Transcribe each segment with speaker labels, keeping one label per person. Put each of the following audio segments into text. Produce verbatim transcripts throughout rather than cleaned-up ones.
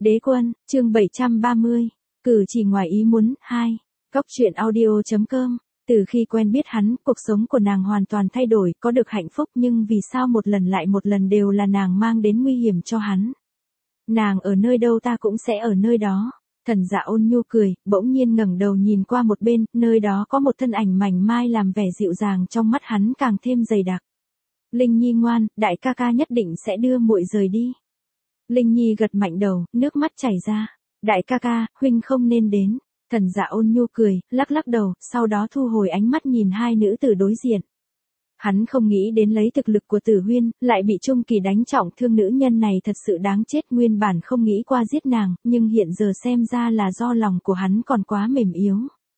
Speaker 1: Đế quân, chương bảy trăm ba mươi, cử chỉ ngoài ý muốn, hai, Cóc truyện audio chấm com. Từ khi quen biết hắn, cuộc sống của nàng hoàn toàn thay đổi, có được hạnh phúc nhưng vì sao một lần lại một lần đều là nàng mang đến nguy hiểm cho hắn. Nàng ở nơi đâu ta cũng sẽ ở nơi đó. Thần Dạ ôn nhu cười, bỗng nhiên ngẩng đầu nhìn qua một bên, nơi đó có một thân ảnh mảnh mai làm vẻ dịu dàng trong mắt hắn càng thêm dày đặc. Linh Nhi ngoan, đại ca ca nhất định sẽ đưa muội rời đi. Linh Nhi gật mạnh đầu, nước mắt chảy ra. Đại ca ca, huynh không nên đến. Thần Dạ ôn nhu cười, lắc lắc đầu, sau đó thu hồi ánh mắt nhìn hai nữ tử đối diện. Hắn không nghĩ đến lấy thực lực của Tử Huyên, lại bị Trung Kỳ đánh trọng thương, nữ nhân này thật sự đáng chết, nguyên bản không nghĩ qua giết nàng, nhưng hiện giờ xem ra là do lòng của hắn còn quá mềm yếu.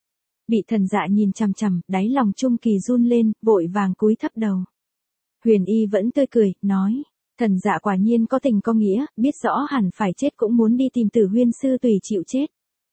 Speaker 1: Bị Thần Dạ nhìn chằm chằm, đáy lòng Trung Kỳ run lên, vội vàng cúi thấp đầu. Huyền Y vẫn tươi cười, nói. Thần Dạ quả nhiên có tình có nghĩa, biết rõ hẳn phải chết cũng muốn đi tìm Tử Huyên sư tùy chịu chết.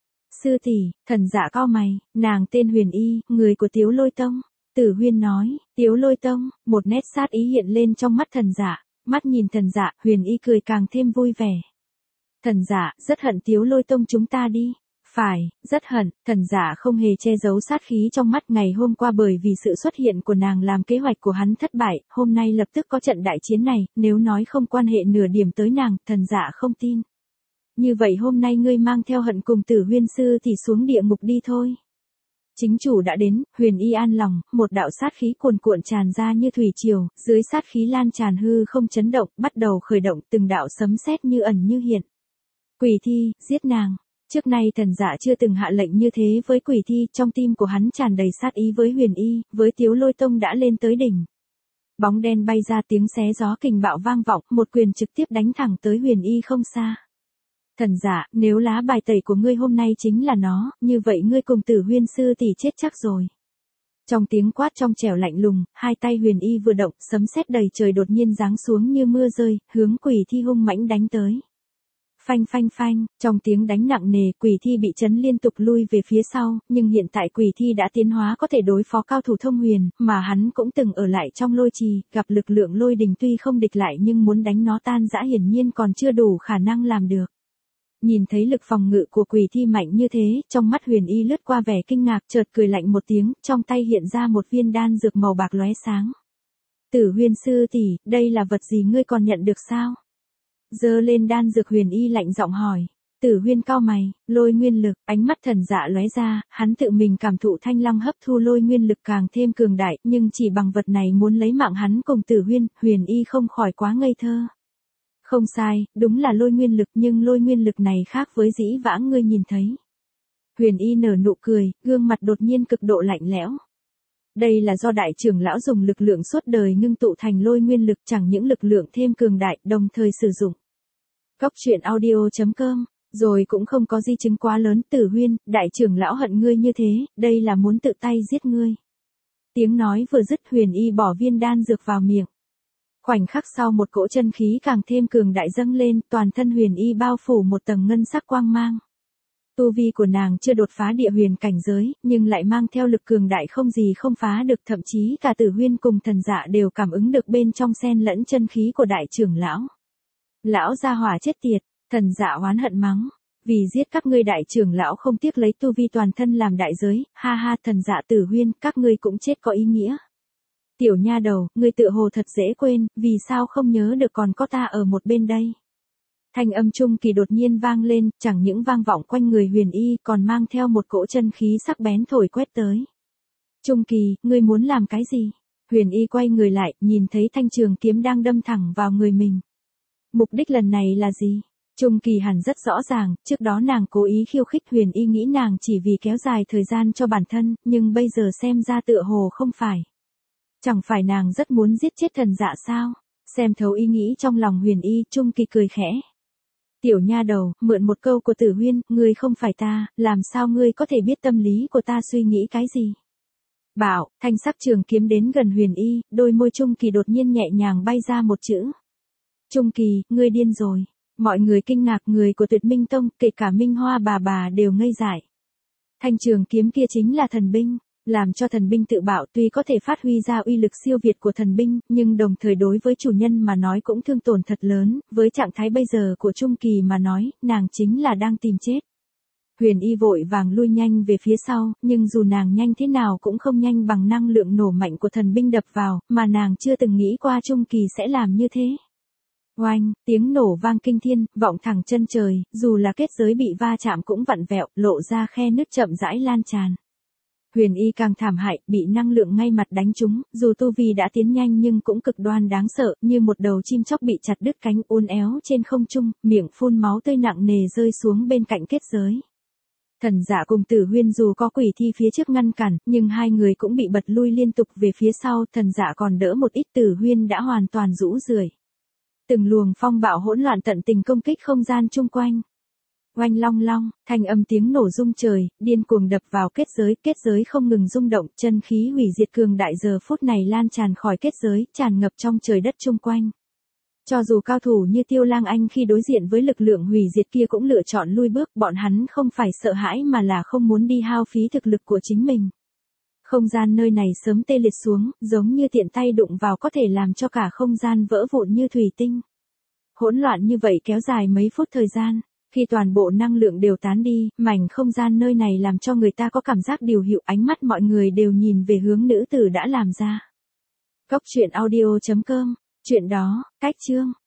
Speaker 1: Sư tỷ, Thần Dạ cau mày, nàng tên Huyền Y, người của Tiếu Lôi Tông. Tử Huyên nói, Tiếu Lôi Tông, một nét sát ý hiện lên trong mắt Thần Dạ, mắt nhìn Thần Dạ, Huyền Y cười càng thêm vui vẻ. Thần Dạ, rất hận Tiếu Lôi Tông chúng ta đi. Phải, rất hận. Thần Dạ không hề che giấu sát khí trong mắt, ngày hôm qua bởi vì sự xuất hiện của nàng làm kế hoạch của hắn thất bại, hôm nay lập tức có trận đại chiến này, nếu nói không quan hệ nửa điểm tới nàng, Thần Dạ không tin. Như vậy hôm nay ngươi mang theo hận cùng Tử Huyên sư thì xuống địa ngục đi thôi. Chính chủ đã đến, Huyền Y an lòng, một đạo sát khí cuồn cuộn tràn ra như thủy triều, dưới sát khí lan tràn hư không chấn động, bắt đầu khởi động từng đạo sấm sét như ẩn như hiện. Quỷ thi, giết nàng. Trước nay Thần Dạ chưa từng hạ lệnh như thế với Quỷ thi, trong tim của hắn tràn đầy sát ý với Huyền Y, với Tiếu Lôi Tông đã lên tới đỉnh. Bóng đen bay ra, tiếng xé gió kình bạo vang vọng, một quyền trực tiếp đánh thẳng tới Huyền Y không xa. Thần Dạ, nếu lá bài tẩy của ngươi hôm nay chính là nó, như vậy ngươi cùng Tử Huyên sư tỷ chết chắc rồi. Trong tiếng quát trong trẻo lạnh lùng, hai tay Huyền Y vừa động, sấm sét đầy trời đột nhiên giáng xuống như mưa rơi, hướng Quỷ thi hung mãnh đánh tới. Phanh phanh phanh, trong tiếng đánh nặng nề, Quỷ thi bị chấn liên tục lui về phía sau, nhưng hiện tại Quỷ thi đã tiến hóa có thể đối phó cao thủ thông huyền, mà hắn cũng từng ở lại trong lôi trì, gặp lực lượng lôi đình tuy không địch lại nhưng muốn đánh nó tan rã hiển nhiên còn chưa đủ khả năng làm được. Nhìn thấy lực phòng ngự của Quỷ thi mạnh như thế, trong mắt Huyền Y lướt qua vẻ kinh ngạc, chợt cười lạnh một tiếng, trong tay hiện ra một viên đan dược màu bạc lóe sáng. Tử Huyên sư tỷ, đây là vật gì ngươi còn nhận được sao? Giơ lên đan dược, Huyền Y lạnh giọng hỏi. Tử Huyên cau mày, lôi nguyên lực, ánh mắt Thần Dạ lóe ra, hắn tự mình cảm thụ thanh long hấp thu lôi nguyên lực càng thêm cường đại, nhưng chỉ bằng vật này muốn lấy mạng hắn cùng Tử Huyên, Huyền Y không khỏi quá ngây thơ. Không sai, đúng là lôi nguyên lực, nhưng lôi nguyên lực này khác với dĩ vãng ngươi nhìn thấy. Huyền Y nở nụ cười, gương mặt đột nhiên cực độ lạnh lẽo. Đây là do đại trưởng lão dùng lực lượng suốt đời ngưng tụ thành lôi nguyên lực, chẳng những lực lượng thêm cường đại, đồng thời sử dụng. Cóc truyện audio chấm com, rồi cũng không có di chứng quá lớn. Tử Huyên, đại trưởng lão hận ngươi như thế, đây là muốn tự tay giết ngươi. Tiếng nói vừa dứt, Huyền Y bỏ viên đan dược vào miệng. Khoảnh khắc sau, một cỗ chân khí càng thêm cường đại dâng lên, toàn thân Huyền Y bao phủ một tầng ngân sắc quang mang. Tu vi của nàng chưa đột phá địa huyền cảnh giới, nhưng lại mang theo lực cường đại không gì không phá được, thậm chí cả Tử Huyên cùng Thần Dạ đều cảm ứng được bên trong xen lẫn chân khí của đại trưởng lão. Lão gia hỏa chết tiệt, Thần Dạ oán hận mắng, vì giết các ngươi đại trưởng lão không tiếc lấy tu vi toàn thân làm đại giới, ha ha. Thần Dạ, Tử Huyên, các ngươi cũng chết có ý nghĩa. Tiểu nha đầu, ngươi tự hồ thật dễ quên, vì sao không nhớ được còn có ta ở một bên đây. Thanh âm Trung Kỳ đột nhiên vang lên, chẳng những vang vọng quanh người Huyền Y, còn mang theo một cỗ chân khí sắc bén thổi quét tới. Trung Kỳ, ngươi muốn làm cái gì? Huyền Y quay người lại, nhìn thấy thanh trường kiếm đang đâm thẳng vào người mình. Mục đích lần này là gì? Trung Kỳ hẳn rất rõ ràng, trước đó nàng cố ý khiêu khích Huyền Y, nghĩ nàng chỉ vì kéo dài thời gian cho bản thân, nhưng bây giờ xem ra tựa hồ không phải. Chẳng phải nàng rất muốn giết chết Thần Dạ sao? Xem thấu ý nghĩ trong lòng Huyền Y, Trung Kỳ cười khẽ. Tiểu nha đầu, mượn một câu của Tử Huyên, ngươi không phải ta, làm sao ngươi có thể biết tâm lý của ta suy nghĩ cái gì? Bảo, thanh sắc trường kiếm đến gần Huyền Y, đôi môi Trung Kỳ đột nhiên nhẹ nhàng bay ra một chữ. Trung Kỳ, ngươi điên rồi. Mọi người kinh ngạc, người của Tuyệt Minh Tông, kể cả Minh Hoa bà bà đều ngây dại. Thanh trường kiếm kia chính là thần binh. Làm cho thần binh tự bạo tuy có thể phát huy ra uy lực siêu việt của thần binh, nhưng đồng thời đối với chủ nhân mà nói cũng thương tổn thật lớn, với trạng thái bây giờ của Trung Kỳ mà nói, nàng chính là đang tìm chết. Huyền Y vội vàng lui nhanh về phía sau, nhưng dù nàng nhanh thế nào cũng không nhanh bằng năng lượng nổ mạnh của thần binh đập vào, mà nàng chưa từng nghĩ qua Trung Kỳ sẽ làm như thế. Oanh, tiếng nổ vang kinh thiên, vọng thẳng chân trời, dù là kết giới bị va chạm cũng vặn vẹo, lộ ra khe nứt chậm rãi lan tràn. Huyền Y càng thảm hại, bị năng lượng ngay mặt đánh trúng, dù tu vi đã tiến nhanh nhưng cũng cực đoan đáng sợ, như một đầu chim chóc bị chặt đứt cánh uốn éo trên không trung, miệng phun máu tươi nặng nề rơi xuống bên cạnh kết giới. Thần Dạ cùng Tử Huyên dù có quỷ thi phía trước ngăn cản, nhưng hai người cũng bị bật lui liên tục về phía sau, Thần Dạ còn đỡ một ít, Tử Huyên đã hoàn toàn rũ rượi. Từng luồng phong bạo hỗn loạn tận tình công kích không gian chung quanh. Oanh long long, thanh âm tiếng nổ rung trời, điên cuồng đập vào kết giới, kết giới không ngừng rung động, chân khí hủy diệt cường đại giờ phút này lan tràn khỏi kết giới, tràn ngập trong trời đất chung quanh. Cho dù cao thủ như Tiêu Lang Anh khi đối diện với lực lượng hủy diệt kia cũng lựa chọn lui bước, bọn hắn không phải sợ hãi mà là không muốn đi hao phí thực lực của chính mình. Không gian nơi này sớm tê liệt xuống, giống như tiện tay đụng vào có thể làm cho cả không gian vỡ vụn như thủy tinh. Hỗn loạn như vậy kéo dài mấy phút thời gian, khi toàn bộ năng lượng đều tán đi, mảnh không gian nơi này làm cho người ta có cảm giác điều hiệu, ánh mắt mọi người đều nhìn về hướng nữ tử đã làm ra. Cốc truyện audio chấm com, chuyện đó, cách chương.